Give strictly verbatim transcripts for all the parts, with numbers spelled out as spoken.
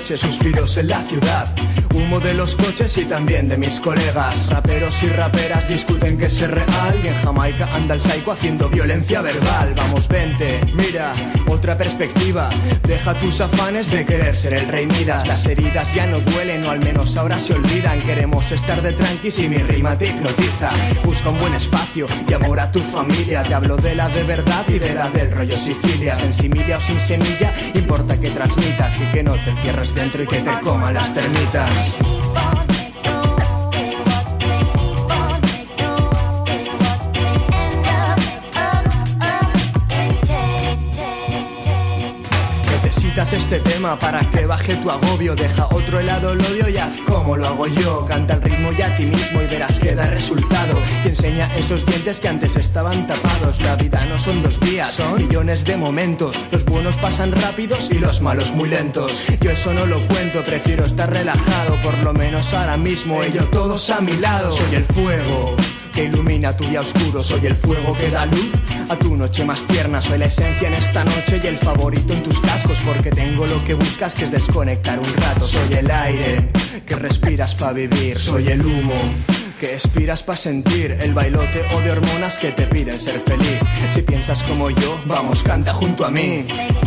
noche, suspiros en la ciudad, humo de los coches y también de mis colegas. Raperos y raperas discuten que es real y en Jamaica anda el psycho haciendo violencia verbal. Vamos, vente, mira, otra perspectiva. Deja tus afanes de querer ser el rey Midas. Las heridas ya no duelen o al menos ahora se olvidan. Queremos estar de tranquis y mi rima te hipnotiza. Busca un buen espacio y amor a tu familia. Te hablo de la de verdad y de la del rollo Sicilia. Sensimilia o sin semilla, importa que transmitas y que no te encierres dentro y que te coman las termitas. Necesitas este tema para que baje tu agobio. Deja a otro lado el odio y haz como lo hago yo. Canta el ritmo y a ti mismo y verás que da resultado. Y enseña esos dientes que antes estaban tapados. La vida no son dos días, son millones de momentos. Los buenos pasan rápidos y los malos muy lentos. Yo eso no lo cuento, prefiero estar relajado. Por lo menos ahora mismo, ellos todos a mi lado. Soy el fuego que ilumina tu día oscuro, soy el fuego que da luz a tu noche más tierna. Soy la esencia en esta noche y el favorito en tus cascos, porque tengo lo que buscas, que es desconectar un rato. Soy el aire que respiras pa' vivir, soy el humo que expiras pa' sentir el bailote o de hormonas que te piden ser feliz. Si piensas como yo, vamos, canta junto a mí.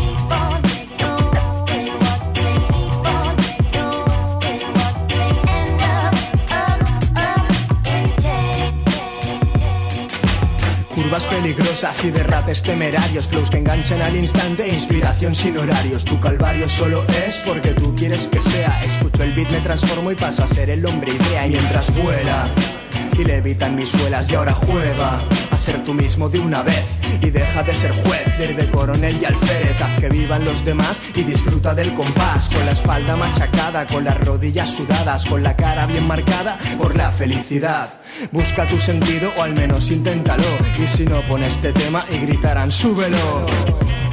Curvas peligrosas y derrapes temerarios, flows que enganchan al instante, inspiración sin horarios. Tu calvario solo es porque tú quieres que sea. Escucho el beat, me transformo y paso a ser el hombre idea. Y mientras vuela y levitan mis suelas y ahora juega a ser tú mismo de una vez y deja de ser juez, de ir de coronel y alférez. Haz que vivan los demás y disfruta del compás, con la espalda machacada, con las rodillas sudadas, con la cara bien marcada por la felicidad. Busca tu sentido o al menos inténtalo, y si no, pon este tema y gritarán súbelo.